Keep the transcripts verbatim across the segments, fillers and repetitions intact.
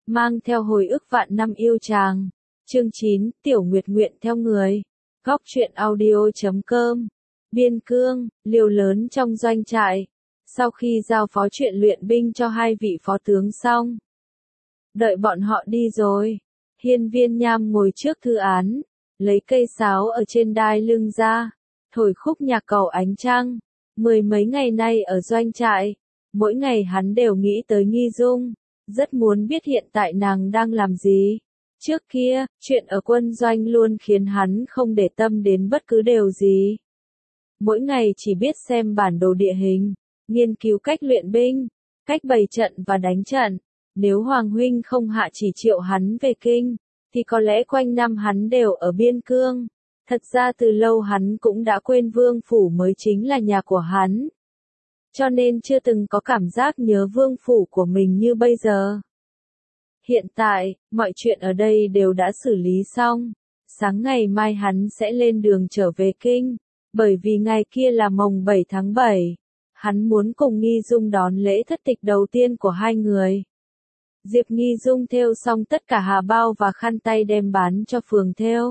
mang theo hồi ức vạn năm yêu chàng. Chương chín, Tiểu Nguyệt nguyện theo người. Góc truyện audio chấm com. Biên Cương, liều lớn trong doanh trại. Sau khi giao phó chuyện luyện binh cho hai vị phó tướng xong, đợi bọn họ đi rồi, Hiên Viên Nham ngồi trước thư án, lấy cây sáo ở trên đai lưng ra, thổi khúc nhạc cầu ánh trăng. Mười mấy ngày nay ở doanh trại, mỗi ngày hắn đều nghĩ tới Nghi Dung, rất muốn biết hiện tại nàng đang làm gì. Trước kia, chuyện ở quân doanh luôn khiến hắn không để tâm đến bất cứ điều gì. Mỗi ngày chỉ biết xem bản đồ địa hình, nghiên cứu cách luyện binh, cách bày trận và đánh trận. Nếu Hoàng huynh không hạ chỉ triệu hắn về kinh, thì có lẽ quanh năm hắn đều ở Biên Cương. Thật ra từ lâu hắn cũng đã quên Vương Phủ mới chính là nhà của hắn. Cho nên chưa từng có cảm giác nhớ Vương Phủ của mình như bây giờ. Hiện tại, mọi chuyện ở đây đều đã xử lý xong. Sáng ngày mai hắn sẽ lên đường trở về kinh, bởi vì ngày kia là mồng bảy tháng bảy. Hắn muốn cùng Nghi Dung đón lễ thất tịch đầu tiên của hai người. Diệp Nghi Dung thêu xong tất cả hà bao và khăn tay đem bán cho phường thêu.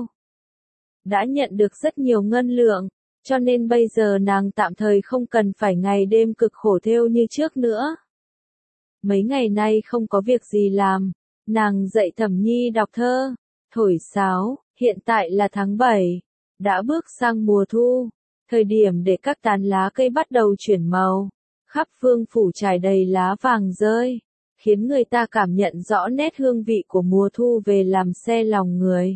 Đã nhận được rất nhiều ngân lượng, cho nên bây giờ nàng tạm thời không cần phải ngày đêm cực khổ thêu như trước nữa. Mấy ngày nay không có việc gì làm, nàng dạy Thẩm Nhi đọc thơ, thổi sáo. Hiện tại là tháng bảy, đã bước sang mùa thu, thời điểm để các tán lá cây bắt đầu chuyển màu, khắp Vương Phủ trải đầy lá vàng rơi, khiến người ta cảm nhận rõ nét hương vị của mùa thu về làm se lòng người.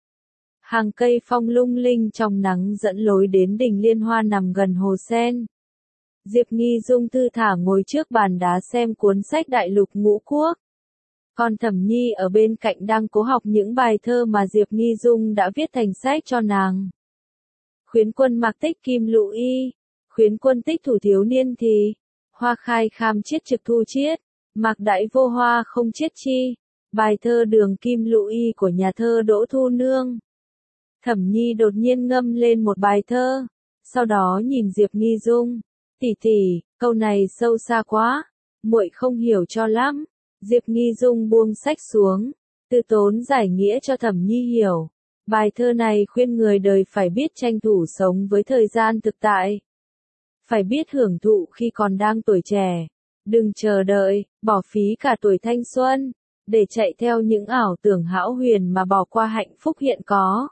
Hàng cây phong lung linh trong nắng dẫn lối đến đình Liên Hoa nằm gần hồ sen. Diệp Nghi Dung thư thả ngồi trước bàn đá xem cuốn sách Đại Lục Ngũ Quốc. Còn Thẩm Nhi ở bên cạnh đang cố học những bài thơ mà Diệp Nghi Dung đã viết thành sách cho nàng. Khuyến quân mặc tích kim lũ y, khuyến quân tích thủ thiếu niên thì, hoa khai kham chiết trực thu chiết, mạc đại vô hoa không chiết chi, bài thơ đường kim lũ y của nhà thơ Đỗ Thu Nương. Thẩm Nhi đột nhiên ngâm lên một bài thơ, sau đó nhìn Diệp Nghi Dung, tỷ tỷ, câu này sâu xa quá, muội không hiểu cho lắm. Diệp Nghi Dung buông sách xuống, từ tốn giải nghĩa cho Thẩm Nhi hiểu. Bài thơ này khuyên người đời phải biết tranh thủ sống với thời gian thực tại. Phải biết hưởng thụ khi còn đang tuổi trẻ. Đừng chờ đợi, bỏ phí cả tuổi thanh xuân, để chạy theo những ảo tưởng hão huyền mà bỏ qua hạnh phúc hiện có.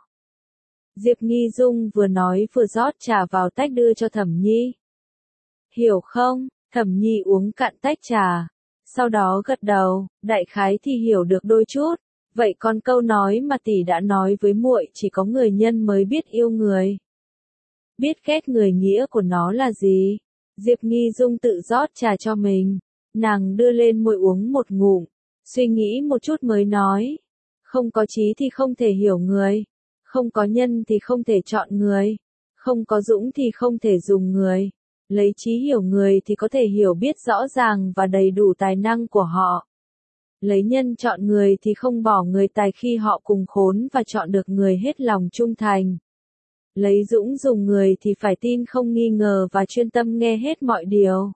Diệp Nghi Dung vừa nói vừa rót trà vào tách đưa cho Thẩm Nhi. Hiểu không? Thẩm Nhi uống cạn tách trà. Sau đó gật đầu, đại khái thì hiểu được đôi chút. Vậy còn câu nói mà tỷ đã nói với muội chỉ có người nhân mới biết yêu người, biết ghét người, nghĩa của nó là gì? Diệp Nghi Dung tự rót trà cho mình, nàng đưa lên môi uống một ngụm, suy nghĩ một chút mới nói. Không có trí thì không thể hiểu người, không có nhân thì không thể chọn người, không có dũng thì không thể dùng người. Lấy trí hiểu người thì có thể hiểu biết rõ ràng và đầy đủ tài năng của họ. Lấy nhân chọn người thì không bỏ người tài khi họ cùng khốn và chọn được người hết lòng trung thành. Lấy dũng dùng người thì phải tin không nghi ngờ và chuyên tâm nghe hết mọi điều.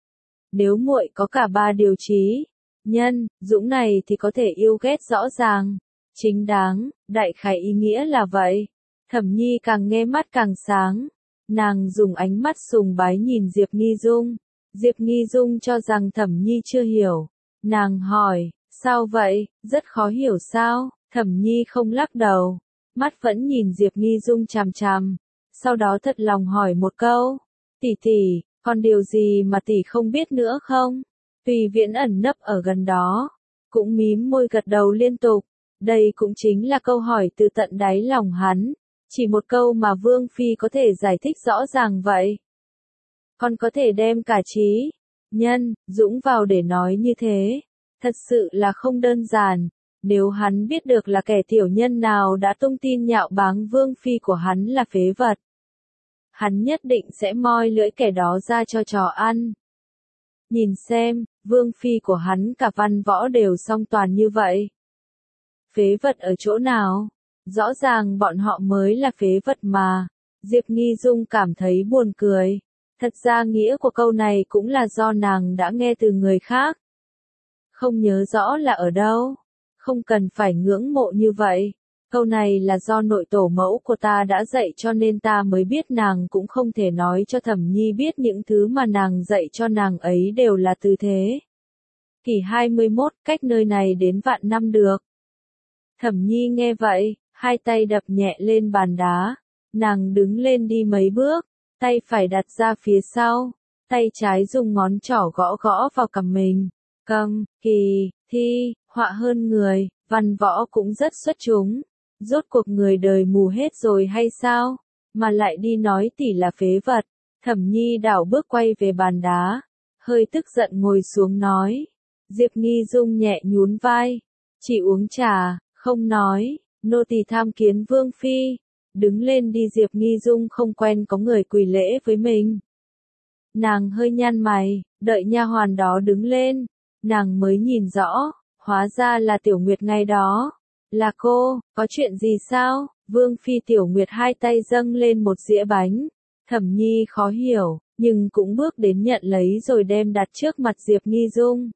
Nếu muội có cả ba điều trí, nhân, dũng này thì có thể yêu ghét rõ ràng, chính đáng, đại khái ý nghĩa là vậy. Thẩm Nhi càng nghe mắt càng sáng. Nàng dùng ánh mắt sùng bái nhìn Diệp Nghi Dung. Diệp Nghi Dung cho rằng Thẩm Nhi chưa hiểu. Nàng hỏi, sao vậy, rất khó hiểu sao? Thẩm Nhi không lắc đầu, mắt vẫn nhìn Diệp Nghi Dung chằm chằm. Sau đó thật lòng hỏi một câu, tỷ tỷ, còn điều gì mà tỷ không biết nữa không? Tùy Viễn ẩn nấp ở gần đó, cũng mím môi gật đầu liên tục. Đây cũng chính là câu hỏi từ tận đáy lòng hắn. Chỉ một câu mà Vương Phi có thể giải thích rõ ràng vậy. Còn có thể đem cả trí, nhân, dũng vào để nói như thế. Thật sự là không đơn giản. Nếu hắn biết được là kẻ tiểu nhân nào đã tung tin nhạo báng Vương Phi của hắn là phế vật, hắn nhất định sẽ moi lưỡi kẻ đó ra cho trò ăn. Nhìn xem, Vương Phi của hắn cả văn võ đều song toàn như vậy. Phế vật ở chỗ nào? Rõ ràng bọn họ mới là phế vật mà. Diệp Nghi Dung cảm thấy buồn cười. Thật ra nghĩa của câu này cũng là do nàng đã nghe từ người khác. Không nhớ rõ là ở đâu. Không cần phải ngưỡng mộ như vậy. Câu này là do nội tổ mẫu của ta đã dạy cho nên ta mới biết nàng cũng không thể nói cho Thẩm Nhi biết những thứ mà nàng dạy cho nàng ấy đều là tư thế. Kỷ hai mươi mốt, cách nơi này đến vạn năm được. Thẩm Nhi nghe vậy, hai tay đập nhẹ lên bàn đá. Nàng đứng lên đi mấy bước, tay phải đặt ra phía sau, tay trái dùng ngón trỏ gõ gõ vào cằm mình. Câm, kỳ, thi, họa hơn người, văn võ cũng rất xuất chúng. Rốt cuộc người đời mù hết rồi hay sao? Mà lại đi nói tỷ là phế vật. Thẩm Nhi đảo bước quay về bàn đá, hơi tức giận ngồi xuống nói. Diệp Nghi Dung nhẹ nhún vai, chỉ uống trà, không nói, nô tỳ tham kiến Vương Phi. Đứng lên đi. Diệp Nghi Dung không quen có người quỳ lễ với mình. Nàng hơi nhăn mày, đợi nha hoàn đó đứng lên, nàng mới nhìn rõ, hóa ra là Tiểu Nguyệt ngày đó. Là cô, có chuyện gì sao? Vương Phi. Tiểu Nguyệt hai tay dâng lên một dĩa bánh. Thẩm Nhi khó hiểu, nhưng cũng bước đến nhận lấy rồi đem đặt trước mặt Diệp Nghi Dung.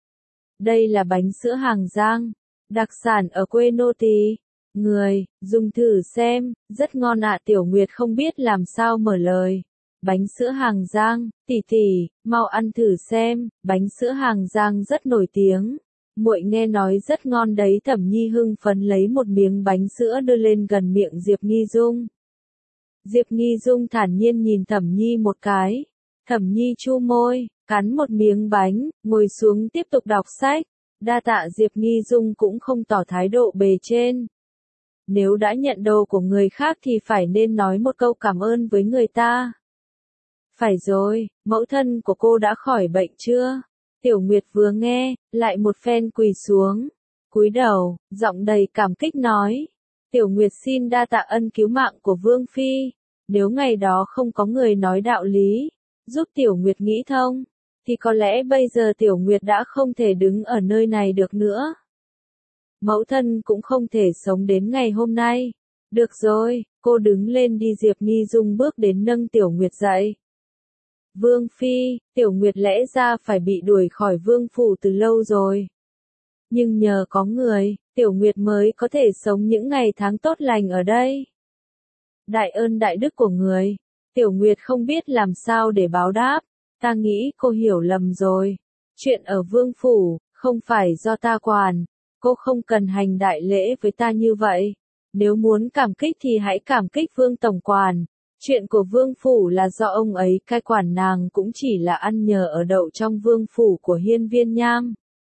Đây là bánh sữa Hàng Giang, đặc sản ở quê nô tỳ. Người, dùng thử xem, rất ngon ạ. Tiểu Nguyệt không biết làm sao mở lời. Bánh sữa Hàng Giang, tỷ tỷ, mau ăn thử xem, bánh sữa Hàng Giang rất nổi tiếng. Muội nghe nói rất ngon đấy. Thẩm Nhi hưng phấn lấy một miếng bánh sữa đưa lên gần miệng Diệp Nghi Dung. Diệp Nghi Dung thản nhiên nhìn Thẩm Nhi một cái. Thẩm Nhi chu môi, cắn một miếng bánh, ngồi xuống tiếp tục đọc sách. Đa tạ. Diệp Nghi Dung cũng không tỏ thái độ bề trên. Nếu đã nhận đồ của người khác thì phải nên nói một câu cảm ơn với người ta. Phải rồi, mẫu thân của cô đã khỏi bệnh chưa? Tiểu Nguyệt vừa nghe, lại một phen quỳ xuống, cúi đầu, giọng đầy cảm kích nói. Tiểu Nguyệt xin đa tạ ân cứu mạng của Vương Phi. Nếu ngày đó không có người nói đạo lý, giúp Tiểu Nguyệt nghĩ thông, thì có lẽ bây giờ Tiểu Nguyệt đã không thể đứng ở nơi này được nữa. Mẫu thân cũng không thể sống đến ngày hôm nay. Được rồi, cô đứng lên đi. Diệp Nghi Dung bước đến nâng Tiểu Nguyệt dậy. Vương Phi, Tiểu Nguyệt lẽ ra phải bị đuổi khỏi vương phủ từ lâu rồi. Nhưng nhờ có người, Tiểu Nguyệt mới có thể sống những ngày tháng tốt lành ở đây. Đại ơn đại đức của người, Tiểu Nguyệt không biết làm sao để báo đáp. Ta nghĩ cô hiểu lầm rồi. Chuyện ở vương phủ, không phải do ta quản. Cô không cần hành đại lễ với ta như vậy. Nếu muốn cảm kích thì hãy cảm kích Vương Tổng Quản. Chuyện của Vương Phủ là do ông ấy cai quản, nàng cũng chỉ là ăn nhờ ở đậu trong Vương Phủ của Hiên Viên Nham.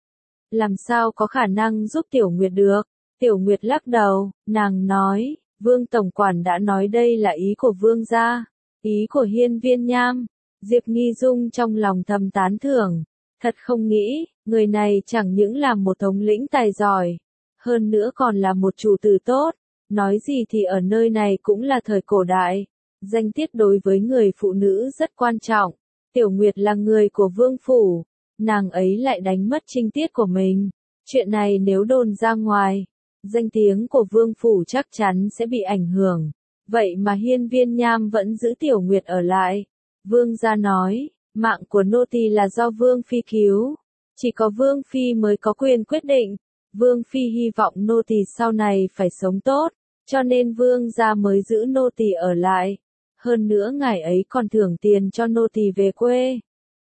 Làm sao có khả năng giúp Tiểu Nguyệt được? Tiểu Nguyệt lắc đầu, nàng nói, Vương Tổng Quản đã nói đây là ý của Vương gia, ý của Hiên Viên Nham. Diệp Nghi Dung trong lòng thầm tán thưởng. Thật không nghĩ, người này chẳng những là một thống lĩnh tài giỏi, hơn nữa còn là một chủ tử tốt. Nói gì thì ở nơi này cũng là thời cổ đại. Danh tiết đối với người phụ nữ rất quan trọng. Tiểu Nguyệt là người của Vương Phủ. Nàng ấy lại đánh mất trinh tiết của mình. Chuyện này nếu đồn ra ngoài, danh tiếng của Vương Phủ chắc chắn sẽ bị ảnh hưởng. Vậy mà Hiên Viên Nham vẫn giữ Tiểu Nguyệt ở lại. Vương gia nói, mạng của nô tỳ là do Vương Phi cứu. Chỉ có Vương Phi mới có quyền quyết định. Vương Phi hy vọng nô tỳ sau này phải sống tốt, cho nên Vương gia mới giữ nô tỳ ở lại. Hơn nữa ngài ấy còn thưởng tiền cho nô tỳ về quê.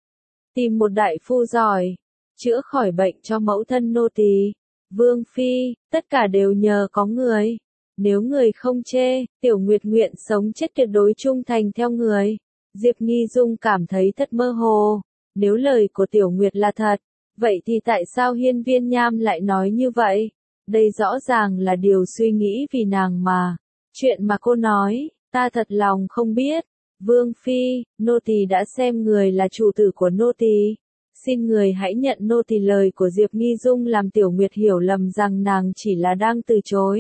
Tìm một đại phu giỏi, chữa khỏi bệnh cho mẫu thân nô tỳ. Vương Phi, tất cả đều nhờ có người. Nếu người không chê, Tiểu Nguyệt nguyện sống chết tuyệt đối trung thành theo người. Diệp Nghi Dung cảm thấy thật mơ hồ. Nếu lời của Tiểu Nguyệt là thật, vậy thì tại sao Hiên Viên Nham lại nói như vậy? Đây rõ ràng là điều suy nghĩ vì nàng mà. Chuyện mà cô nói, ta thật lòng không biết. Vương Phi, nô tỳ đã xem người là chủ tử của nô tỳ. Xin người hãy nhận nô tỳ. Lời của Diệp Nghi Dung làm Tiểu Nguyệt hiểu lầm rằng nàng chỉ là đang từ chối.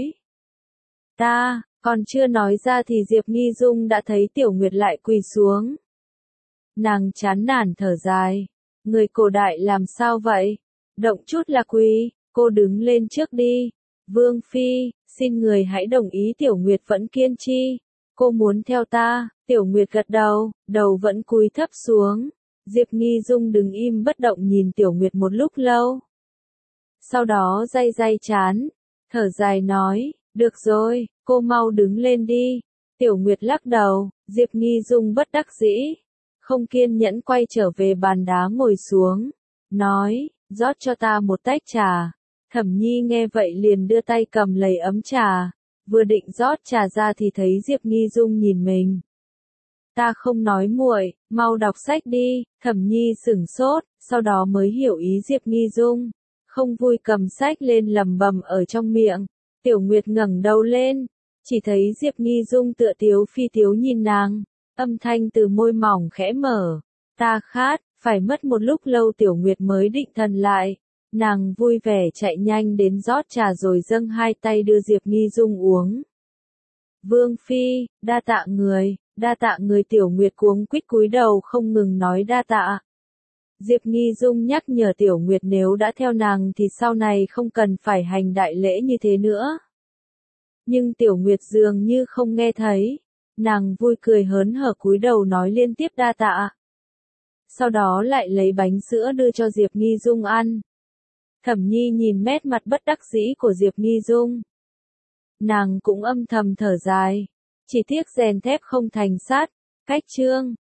Ta, còn chưa nói ra thì Diệp Nghi Dung đã thấy Tiểu Nguyệt lại quỳ xuống. Nàng chán nản thở dài. Người cổ đại làm sao vậy? Động chút là quỳ, cô đứng lên trước đi. Vương Phi, xin người hãy đồng ý. Tiểu Nguyệt vẫn kiên trì. Cô muốn theo ta. Tiểu Nguyệt gật đầu, đầu vẫn cúi thấp xuống. Diệp Nghi Dung đứng im bất động nhìn Tiểu Nguyệt một lúc lâu. sau đó day day chán, thở dài nói, được rồi, cô mau đứng lên đi. Tiểu Nguyệt lắc đầu, Diệp Nghi Dung bất đắc dĩ, không kiên nhẫn quay trở về bàn đá ngồi xuống, nói, rót cho ta một tách trà. Thẩm Nhi nghe vậy liền đưa tay cầm lấy ấm trà, vừa định rót trà ra thì thấy Diệp Nghi Dung nhìn mình. Ta không nói muội, mau đọc sách đi. Thẩm Nhi sửng sốt, sau đó mới hiểu ý Diệp Nghi Dung, không vui cầm sách lên lẩm bẩm ở trong miệng. Tiểu Nguyệt ngẩng đầu lên, chỉ thấy Diệp Nghi Dung tựa tiếu phi tiếu nhìn nàng, âm thanh từ môi mỏng khẽ mở, ta khát. Phải mất một lúc lâu Tiểu Nguyệt mới định thần lại, nàng vui vẻ chạy nhanh đến rót trà rồi dâng hai tay đưa Diệp Nghi Dung uống. Vương phi, đa tạ người, đa tạ người. Tiểu Nguyệt cuống quýt cúi đầu không ngừng nói đa tạ. Diệp Nghi Dung nhắc nhở Tiểu Nguyệt nếu đã theo nàng thì sau này không cần phải hành đại lễ như thế nữa. Nhưng Tiểu Nguyệt dường như không nghe thấy, nàng vui cười hớn hở cúi đầu nói liên tiếp đa tạ. Sau đó lại lấy bánh sữa đưa cho Diệp Nghi Dung ăn. Thẩm Nhi nhìn nét mặt bất đắc dĩ của Diệp Nghi Dung, nàng cũng âm thầm thở dài, chỉ tiếc rèn thép không thành sắt. Cách chương